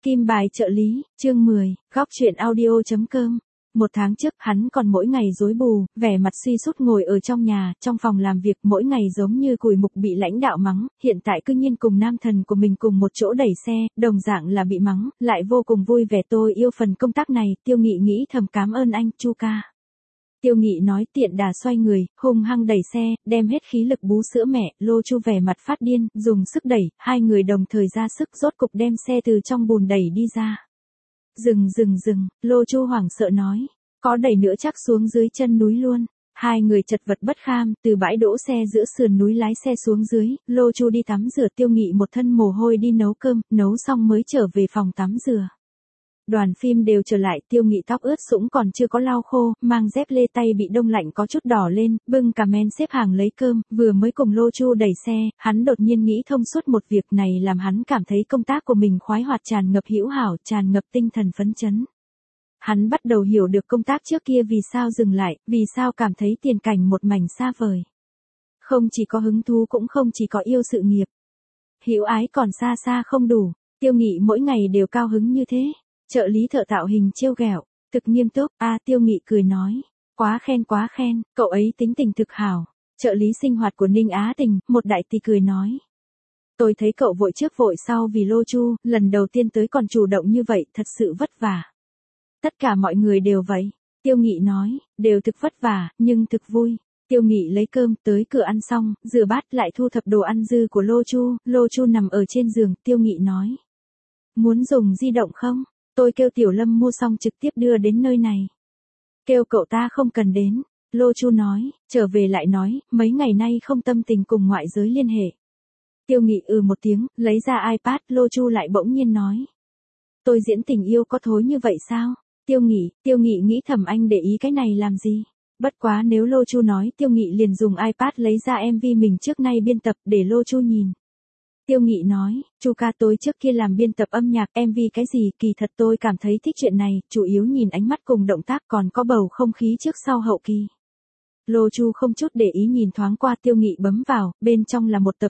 Kim bài trợ lý, chương 10, góc truyện audio.com. Một tháng trước, hắn còn mỗi ngày rối bù, vẻ mặt suy sút ngồi ở trong nhà, trong phòng làm việc mỗi ngày giống như cùi mục bị lãnh đạo mắng, hiện tại cư nhiên cùng nam thần của mình cùng một chỗ đẩy xe, đồng dạng là bị mắng, lại vô cùng vui vẻ. Tôi yêu phần công tác này, Tiêu Nghị nghĩ thầm cảm ơn anh, Chu ca. Tiêu Nghị nói tiện đà xoay người, hung hăng đẩy xe, đem hết khí lực bú sữa mẹ, Lô Chu vẻ mặt phát điên, dùng sức đẩy, hai người đồng thời ra sức rốt cục đem xe từ trong bùn đẩy đi ra. Dừng, Lô Chu hoảng sợ nói, có đẩy nữa chắc xuống dưới chân núi luôn. Hai người chật vật bất kham, từ bãi đỗ xe giữa sườn núi lái xe xuống dưới, Lô Chu đi tắm rửa, Tiêu Nghị một thân mồ hôi đi nấu cơm, nấu xong mới trở về phòng tắm rửa. Đoàn phim đều trở lại, Tiêu Nghị tóc ướt sũng còn chưa có lau khô, mang dép lê tay bị đông lạnh có chút đỏ lên, bưng cà men xếp hàng lấy cơm, vừa mới cùng Lô Chu đẩy xe, hắn đột nhiên nghĩ thông suốt một việc này làm hắn cảm thấy công tác của mình khoái hoạt, tràn ngập hữu hảo, tràn ngập tinh thần phấn chấn. Hắn bắt đầu hiểu được công tác trước kia vì sao dừng lại, vì sao cảm thấy tiền cảnh một mảnh xa vời. Không chỉ có hứng thú cũng không chỉ có yêu sự nghiệp. Hữu ái còn xa xa không đủ, Tiêu Nghị mỗi ngày đều cao hứng như thế. Trợ lý thợ tạo hình trêu ghẹo, thực nghiêm túc, Tiêu Nghị cười nói, quá khen, cậu ấy tính tình thực hảo. Trợ lý sinh hoạt của Ninh Á Tình, một đại tỷ cười nói. Tôi thấy cậu vội trước vội sau vì Lô Chu, lần đầu tiên tới còn chủ động như vậy, thật sự vất vả. Tất cả mọi người đều vậy, Tiêu Nghị nói, đều thực vất vả, nhưng thực vui. Tiêu Nghị lấy cơm, tới cửa ăn xong, rửa bát lại thu thập đồ ăn dư của Lô Chu nằm ở trên giường, Tiêu Nghị nói. Muốn dùng di động không? Tôi kêu Tiểu Lâm mua xong trực tiếp đưa đến nơi này. Kêu cậu ta không cần đến, Lô Chu nói, trở về lại nói, mấy ngày nay không tâm tình cùng ngoại giới liên hệ. Tiêu Nghị một tiếng, lấy ra iPad, Lô Chu lại bỗng nhiên nói. Tôi diễn tình yêu có thối như vậy sao? Tiêu Nghị nghĩ thầm anh để ý cái này làm gì? Bất quá nếu Lô Chu nói, Tiêu Nghị liền dùng iPad lấy ra MV mình trước nay biên tập để Lô Chu nhìn. Tiêu Nghị nói, Chu ca tôi trước kia làm biên tập âm nhạc MV cái gì, kỳ thật tôi cảm thấy thích chuyện này, chủ yếu nhìn ánh mắt cùng động tác còn có bầu không khí trước sau hậu kỳ. Lô Chu không chút để ý nhìn thoáng qua, Tiêu Nghị bấm vào, bên trong là một tập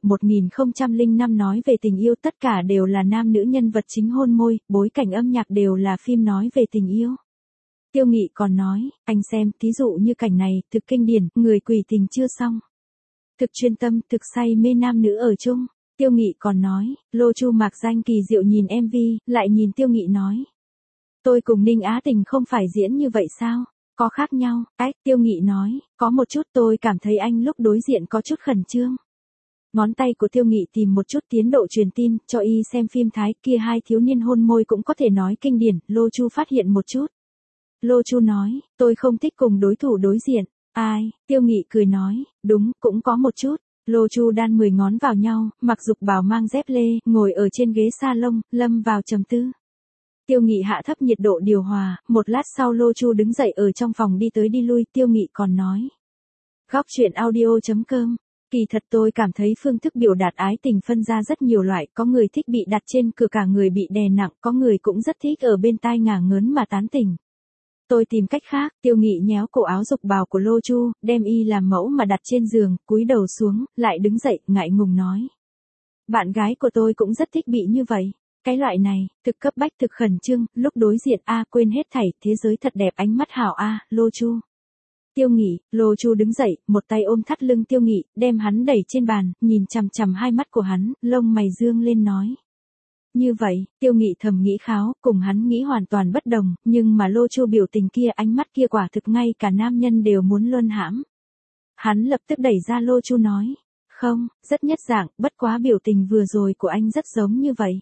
1005 nói về tình yêu, tất cả đều là nam nữ nhân vật chính hôn môi, bối cảnh âm nhạc đều là phim nói về tình yêu. Tiêu Nghị còn nói, anh xem, thí dụ như cảnh này, thực kinh điển, người quỷ tình chưa xong. Thực chuyên tâm, thực say mê nam nữ ở chung. Tiêu Nghị còn nói, Lô Chu mạc danh kỳ diệu nhìn MV, lại nhìn Tiêu Nghị nói. Tôi cùng Ninh Á Tình không phải diễn như vậy sao? Có khác nhau, Tiêu Nghị nói, có một chút tôi cảm thấy anh lúc đối diện có chút khẩn trương. Ngón tay của Tiêu Nghị tìm một chút tiến độ truyền tin, cho y xem phim Thái kia hai thiếu niên hôn môi cũng có thể nói kinh điển, Lô Chu phát hiện một chút. Lô Chu nói, tôi không thích cùng đối thủ đối diện. Ai? Tiêu Nghị cười nói, đúng, cũng có một chút. Lô Chu đan 10 ngón vào nhau, mặc dục bào mang dép lê, ngồi ở trên ghế salon, lâm vào trầm tư. Tiêu Nghị hạ thấp nhiệt độ điều hòa, một lát sau Lô Chu đứng dậy ở trong phòng đi tới đi lui, Tiêu Nghị còn nói. Góc truyện audio.com. Kỳ thật tôi cảm thấy phương thức biểu đạt ái tình phân ra rất nhiều loại, có người thích bị đặt trên cửa, cả người bị đè nặng, có người cũng rất thích ở bên tai ngả ngớn mà tán tỉnh. Tôi tìm cách khác, Tiêu Nghị nhéo cổ áo dục bào của Lô Chu, đem y làm mẫu mà đặt trên giường, cúi đầu xuống, lại đứng dậy, ngại ngùng nói. Bạn gái của tôi cũng rất thích bị như vậy. Cái loại này, thực cấp bách thực khẩn trương, lúc đối diện quên hết thảy, thế giới thật đẹp, ánh mắt hảo Lô Chu. Tiêu Nghị, Lô Chu đứng dậy, một tay ôm thắt lưng Tiêu Nghị, đem hắn đẩy trên bàn, nhìn chằm chằm hai mắt của hắn, lông mày dương lên nói. Như vậy, Tiêu Nghị thầm nghĩ kháo, cùng hắn nghĩ hoàn toàn bất đồng, nhưng mà Lô Chu biểu tình kia, ánh mắt kia quả thực ngay cả nam nhân đều muốn luân hãm. Hắn lập tức đẩy ra Lô Chu nói, không, rất nhất dạng, bất quá biểu tình vừa rồi của anh rất giống như vậy.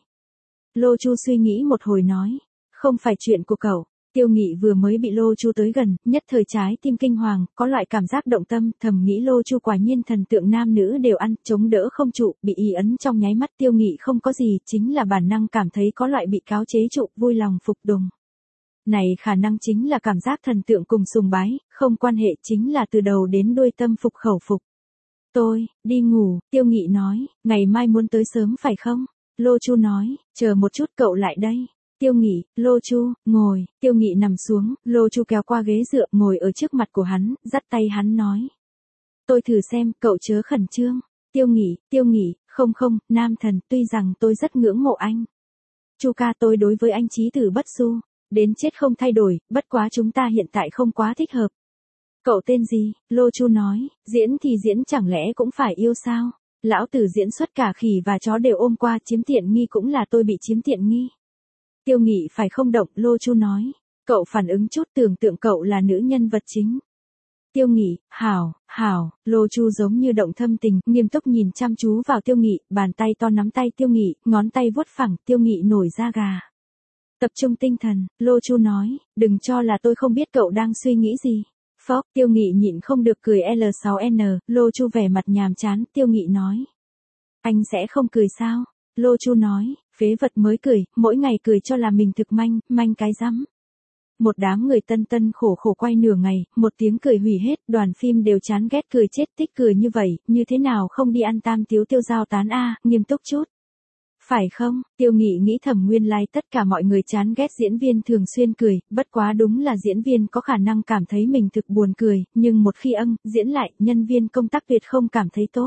Lô Chu suy nghĩ một hồi nói, không phải chuyện của cậu. Tiêu Nghị vừa mới bị Lô Chu tới gần, nhất thời trái tim kinh hoàng, có loại cảm giác động tâm, thầm nghĩ Lô Chu quả nhiên thần tượng nam nữ đều ăn, chống đỡ không trụ, bị y ấn trong nháy mắt. Tiêu Nghị không có gì, chính là bản năng cảm thấy có loại bị cáo chế trụ, vui lòng phục đùng. Này khả năng chính là cảm giác thần tượng cùng sùng bái, không quan hệ, chính là từ đầu đến đuôi tâm phục khẩu phục. Tôi, đi ngủ, Tiêu Nghị nói, ngày mai muốn tới sớm phải không? Lô Chu nói, chờ một chút cậu lại đây. Tiêu Nghị, Lô Chu, ngồi, Tiêu Nghị nằm xuống, Lô Chu kéo qua ghế dựa, ngồi ở trước mặt của hắn, dắt tay hắn nói. Tôi thử xem, cậu chớ khẩn trương. Tiêu Nghị, không, nam thần, tuy rằng tôi rất ngưỡng mộ anh. Chu ca, tôi đối với anh chí tử bất du, đến chết không thay đổi, bất quá chúng ta hiện tại không quá thích hợp. Cậu tên gì? Lô Chu nói, diễn thì diễn chẳng lẽ cũng phải yêu sao? Lão tử diễn xuất cả khỉ và chó đều ôm qua, chiếm tiện nghi cũng là tôi bị chiếm tiện nghi. Tiêu Nghị phải không động, Lô Chu nói. Cậu phản ứng chút, tưởng tượng cậu là nữ nhân vật chính. Tiêu Nghị, hảo, Lô Chu giống như động thâm tình, nghiêm túc nhìn chăm chú vào Tiêu Nghị, bàn tay to nắm tay Tiêu Nghị, ngón tay vuốt phẳng, Tiêu Nghị nổi da gà. Tập trung tinh thần, Lô Chu nói, đừng cho là tôi không biết cậu đang suy nghĩ gì. Phốc, Tiêu Nghị nhịn không được cười L6N, Lô Chu vẻ mặt nhàm chán, Tiêu Nghị nói. Anh sẽ không cười sao? Lô Chu nói, phế vật mới cười, mỗi ngày cười cho là mình thực manh cái rắm. Một đám người tân tân khổ khổ quay nửa ngày, một tiếng cười hủy hết, đoàn phim đều chán ghét cười chết tích cười như vậy, như thế nào không đi ăn tam tiếu tiêu giao tán a, nghiêm túc chút. Phải không? Tiêu Nghị nghĩ thầm nguyên lai tất cả mọi người chán ghét diễn viên thường xuyên cười, bất quá đúng là diễn viên có khả năng cảm thấy mình thực buồn cười, nhưng một khi diễn lại, nhân viên công tác tuyệt không cảm thấy tốt.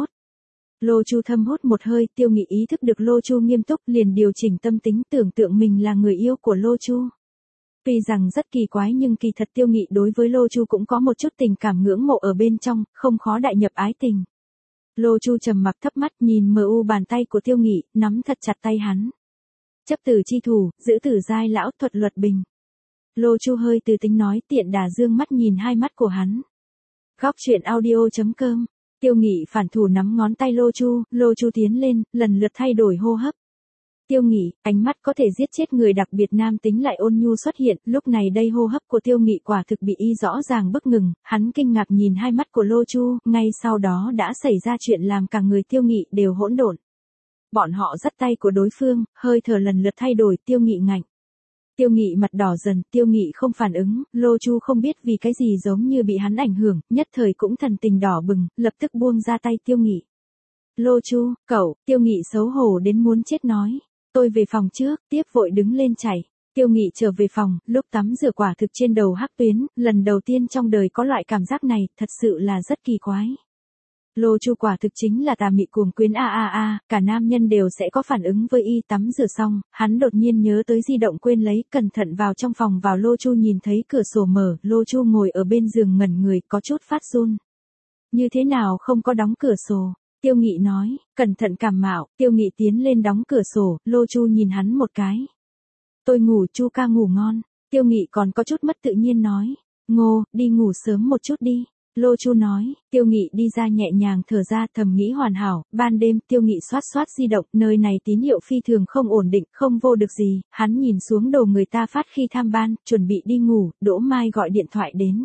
Lô Chu thâm hút một hơi, Tiêu Nghị ý thức được Lô Chu nghiêm túc liền điều chỉnh tâm tính tưởng tượng mình là người yêu của Lô Chu. Tuy rằng rất kỳ quái nhưng kỳ thật Tiêu Nghị đối với Lô Chu cũng có một chút tình cảm ngưỡng mộ ở bên trong, không khó đại nhập ái tình. Lô Chu trầm mặc thấp mắt nhìn mờ u bàn tay của Tiêu Nghị, nắm thật chặt tay hắn. Chấp tử chi thủ, giữ tử giai lão, thuật luật bình. Lô Chu hơi từ tính nói, tiện đà dương mắt nhìn hai mắt của hắn. Góc truyện audio.com. Tiêu Nghị phản thủ nắm ngón tay Lô Chu tiến lên, lần lượt thay đổi hô hấp. Tiêu Nghị, ánh mắt có thể giết chết người đặc biệt nam tính lại ôn nhu xuất hiện, lúc này đây hô hấp của Tiêu Nghị quả thực bị y rõ ràng bức ngừng, hắn kinh ngạc nhìn hai mắt của Lô Chu, ngay sau đó đã xảy ra chuyện làm cả người Tiêu Nghị đều hỗn độn. Bọn họ dắt tay của đối phương, hơi thở lần lượt thay đổi, Tiêu Nghị ngạnh. Tiêu Nghị mặt đỏ dần, Tiêu Nghị không phản ứng, Lô Chu không biết vì cái gì giống như bị hắn ảnh hưởng, nhất thời cũng thần tình đỏ bừng, lập tức buông ra tay Tiêu Nghị. Lô Chu, cậu, Tiêu Nghị xấu hổ đến muốn chết nói. Tôi về phòng trước, tiếp vội đứng lên chạy. Tiêu Nghị trở về phòng, lúc tắm rửa quả thực trên đầu hắc tuyến, lần đầu tiên trong đời có loại cảm giác này, thật sự là rất kỳ quái. Lô Chu quả thực chính là tà mị cuồng quyến cả nam nhân đều sẽ có phản ứng với y. Tắm rửa xong, hắn đột nhiên nhớ tới di động quên lấy, cẩn thận vào trong phòng vào Lô Chu nhìn thấy cửa sổ mở, Lô Chu ngồi ở bên giường ngẩn người, có chút phát run. Như thế nào không có đóng cửa sổ? Tiêu Nghị nói, cẩn thận cảm mạo, Tiêu Nghị tiến lên đóng cửa sổ, Lô Chu nhìn hắn một cái. Tôi ngủ, Chu ca ngủ ngon. Tiêu Nghị còn có chút mất tự nhiên nói, Ngô, đi ngủ sớm một chút đi. Lô Chu nói, Tiêu Nghị đi ra nhẹ nhàng thở ra thầm nghĩ hoàn hảo, ban đêm Tiêu Nghị xoát di động, nơi này tín hiệu phi thường không ổn định, không vô được gì, hắn nhìn xuống đồ người ta phát khi tham ban, chuẩn bị đi ngủ, Đỗ Mai gọi điện thoại đến.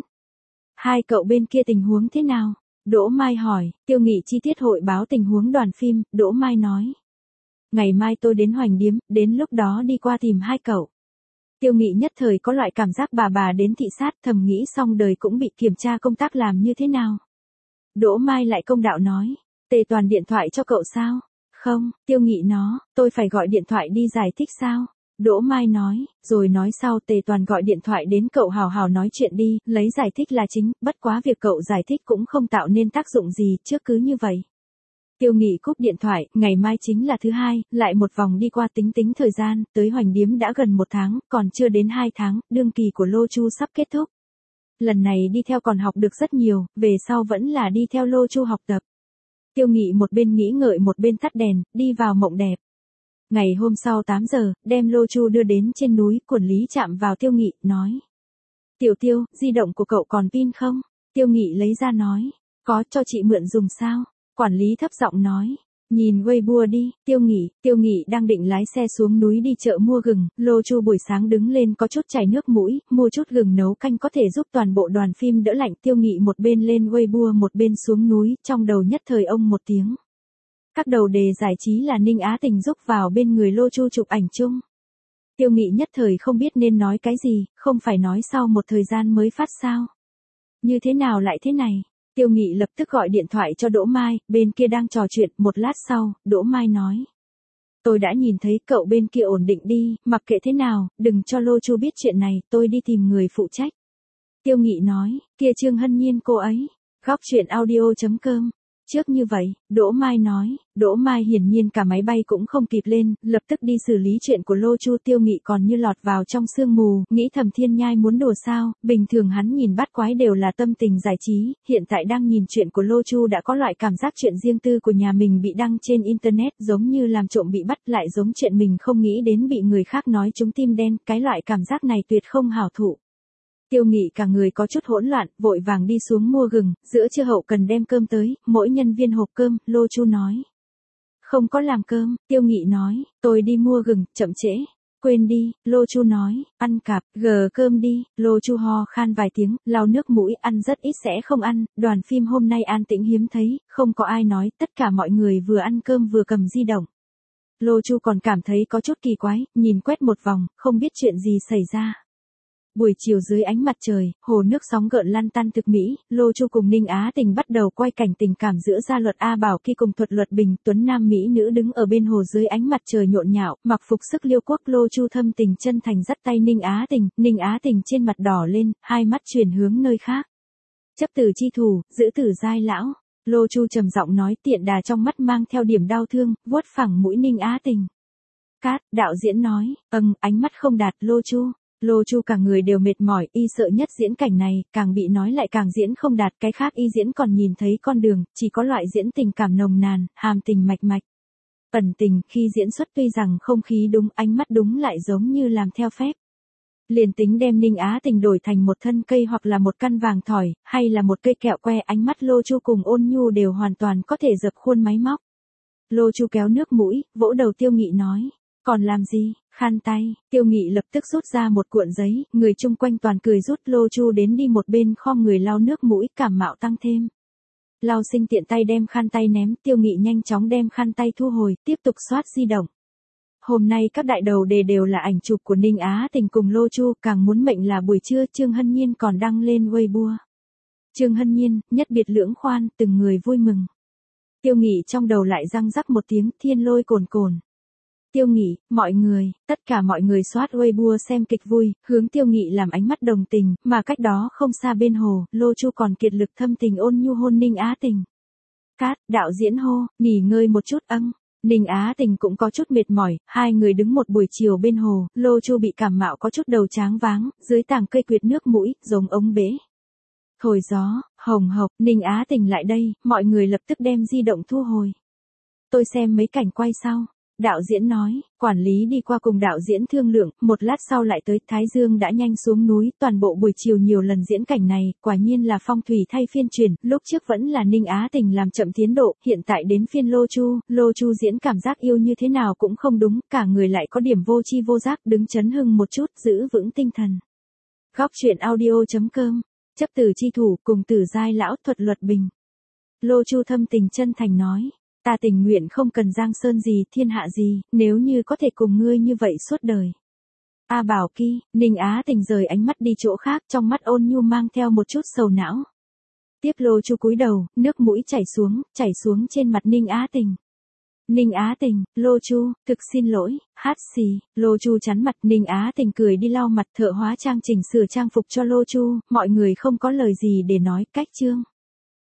Hai cậu bên kia tình huống thế nào? Đỗ Mai hỏi, Tiêu Nghị chi tiết hội báo tình huống đoàn phim, Đỗ Mai nói. Ngày mai tôi đến Hoành Điếm, đến lúc đó đi qua tìm hai cậu. Tiêu Nghị nhất thời có loại cảm giác bà đến thị sát, thầm nghĩ xong đời cũng bị kiểm tra công tác làm như thế nào. Đỗ Mai lại công đạo nói, Tề Toàn điện thoại cho cậu sao? Không, Tiêu Nghị tôi phải gọi điện thoại đi giải thích sao? Đỗ Mai nói, rồi nói sau Tề Toàn gọi điện thoại đến cậu hào hào nói chuyện đi, lấy giải thích là chính, bất quá việc cậu giải thích cũng không tạo nên tác dụng gì, trước cứ như vậy. Tiêu Nghị cúp điện thoại, ngày mai chính là thứ hai, lại một vòng đi qua tính thời gian, tới Hoành Điếm đã gần 1 tháng, còn chưa đến 2 tháng, đương kỳ của Lô Chu sắp kết thúc. Lần này đi theo còn học được rất nhiều, về sau vẫn là đi theo Lô Chu học tập. Tiêu Nghị một bên nghĩ ngợi một bên tắt đèn, đi vào mộng đẹp. Ngày hôm sau 8 giờ, đem Lô Chu đưa đến trên núi, quản lý chạm vào Tiêu Nghị, nói. Tiêu, di động của cậu còn pin không? Tiêu Nghị lấy ra nói. Có, cho chị mượn dùng sao? Quản lý thấp giọng nói. Nhìn Weibo đi, Tiêu Nghị đang định lái xe xuống núi đi chợ mua gừng, Lô Chu buổi sáng đứng lên có chút chảy nước mũi, mua chút gừng nấu canh có thể giúp toàn bộ đoàn phim đỡ lạnh. Tiêu Nghị một bên lên Weibo một bên xuống núi, trong đầu nhất thời ông một tiếng. Các đầu đề giải trí là Ninh Á Tình giúp vào bên người Lô Chu chụp ảnh chung. Tiêu Nghị nhất thời không biết nên nói cái gì, không phải nói sau một thời gian mới phát sao. Như thế nào lại thế này? Tiêu Nghị lập tức gọi điện thoại cho Đỗ Mai, bên kia đang trò chuyện, một lát sau, Đỗ Mai nói. Tôi đã nhìn thấy cậu bên kia ổn định đi, mặc kệ thế nào, đừng cho Lô Chu biết chuyện này, tôi đi tìm người phụ trách. Tiêu Nghị nói, kia Trương Hân Nhiên cô ấy. Góc truyện audio.com Trước như vậy, Đỗ Mai nói, Đỗ Mai hiển nhiên cả máy bay cũng không kịp lên, lập tức đi xử lý chuyện của Lô Chu. Tiêu Nghị còn như lọt vào trong sương mù, nghĩ thầm Thiên Nhai muốn đùa sao, bình thường hắn nhìn bắt quái đều là tâm tình giải trí, hiện tại đang nhìn chuyện của Lô Chu đã có loại cảm giác chuyện riêng tư của nhà mình bị đăng trên internet giống như làm trộm bị bắt, lại giống chuyện mình không nghĩ đến bị người khác nói trúng tim đen, cái loại cảm giác này tuyệt không hảo thụ. Tiêu Nghị cả người có chút hỗn loạn, vội vàng đi xuống mua gừng, giữa trưa hậu cần đem cơm tới, mỗi nhân viên hộp cơm. Lô Chu nói. Không có làm cơm. Tiêu Nghị nói, tôi đi mua gừng, chậm trễ. Quên đi. Lô Chu nói, ăn cạp, gờ cơm đi. Lô Chu ho khan vài tiếng, lau nước mũi, ăn rất ít sẽ không ăn. Đoàn phim hôm nay an tĩnh hiếm thấy, không có ai nói, tất cả mọi người vừa ăn cơm vừa cầm di động. Lô Chu còn cảm thấy có chút kỳ quái, nhìn quét một vòng, không biết chuyện gì xảy ra. Buổi chiều dưới ánh mặt trời, hồ nước sóng gợn lăn tăn thực mỹ, Lô Chu cùng Ninh Á Tình bắt đầu quay cảnh tình cảm giữa Gia Luật A Bảo Kỳ cùng Thuật Luật Bình. Tuấn nam mỹ nữ đứng ở bên hồ dưới ánh mặt trời nhộn nhạo, mặc phục sức liêu quốc. Lô Chu thâm tình chân thành dắt tay Ninh Á Tình trên mặt đỏ lên, hai mắt chuyển hướng nơi khác. Chấp tử chi thủ, giữ tử giai lão. Lô Chu trầm giọng nói, tiện đà trong mắt mang theo điểm đau thương, vuốt phẳng mũi Ninh Á Tình. Cát, đạo diễn nói, ánh mắt không đạt. Lô Chu cả người đều mệt mỏi, y sợ nhất diễn cảnh này, càng bị nói lại càng diễn không đạt, cái khác y diễn còn nhìn thấy con đường, chỉ có loại diễn tình cảm nồng nàn, hàm tình mạch mạch. Ẩn tình, khi diễn xuất tuy rằng không khí đúng, ánh mắt đúng lại giống như làm theo phép. Liền tính đem Ninh Á Tình đổi thành một thân cây hoặc là một căn vàng thỏi, hay là một cây kẹo que, ánh mắt Lô Chu cùng Ôn Nhu đều hoàn toàn có thể dập khuôn máy móc. Lô Chu kéo nước mũi, vỗ đầu Tiêu Nghị nói. Còn làm gì, khăn tay. Tiêu Nghị lập tức rút ra một cuộn giấy, người chung quanh toàn cười rút. Lô Chu đến đi một bên khom người lau nước mũi, cảm mạo tăng thêm. Lau sinh tiện tay đem khăn tay ném, Tiêu Nghị nhanh chóng đem khăn tay thu hồi, tiếp tục soát di động. Hôm nay các đại đầu đề đều là ảnh chụp của Ninh Á Tình cùng Lô Chu, càng muốn mệnh là buổi trưa Trương Hân Nhiên còn đăng lên Weibo. Trương Hân Nhiên, nhất biệt lưỡng khoan, từng người vui mừng. Tiêu Nghị trong đầu lại răng rắc một tiếng, thiên lôi cồn cồn. Tiêu Nghị, tất cả mọi người soát Weibo xem kịch vui, hướng Tiêu Nghị làm ánh mắt đồng tình, mà cách đó không xa bên hồ, Lô Chu còn kiệt lực thâm tình ôn nhu hôn Ninh Á Tình. Cát, đạo diễn hô, nghỉ ngơi một chút. Ninh Á Tình cũng có chút mệt mỏi, hai người đứng một buổi chiều bên hồ, Lô Chu bị cảm mạo có chút đầu tráng váng, dưới tàng cây quyệt nước mũi, giống ống bể. Thổi gió, hồng hộc, Ninh Á Tình lại đây, mọi người lập tức đem di động thu hồi. Tôi xem mấy cảnh quay sau. Đạo diễn nói, quản lý đi qua cùng đạo diễn thương lượng, một lát sau lại tới. Thái Dương đã nhanh xuống núi, toàn bộ buổi chiều nhiều lần diễn cảnh này, quả nhiên là phong thủy thay phiên chuyển, lúc trước vẫn là Ninh Á Tình làm chậm tiến độ, hiện tại đến phiên Lô Chu diễn cảm giác yêu như thế nào cũng không đúng, cả người lại có điểm vô chi vô giác, đứng chấn hưng một chút, giữ vững tinh thần. Góc truyện audio.com, chấp tử chi thủ cùng tử giai lão Thuật Luật Bình. Lô Chu thâm tình chân thành nói. Ta tình nguyện không cần giang sơn gì, thiên hạ gì, nếu như có thể cùng ngươi như vậy suốt đời. A Bảo Kỳ, Ninh Á Tình rời ánh mắt đi chỗ khác, trong mắt ôn nhu mang theo một chút sầu não. Tiếp Lô Chu cúi đầu, nước mũi chảy xuống trên mặt Ninh Á Tình. Ninh Á Tình, Lô Chu, thực xin lỗi, hát xì. Lô Chu chắn mặt, Ninh Á Tình cười đi lau mặt, thợ hóa trang chỉnh sửa trang phục cho Lô Chu, mọi người không có lời gì để nói, cách chương.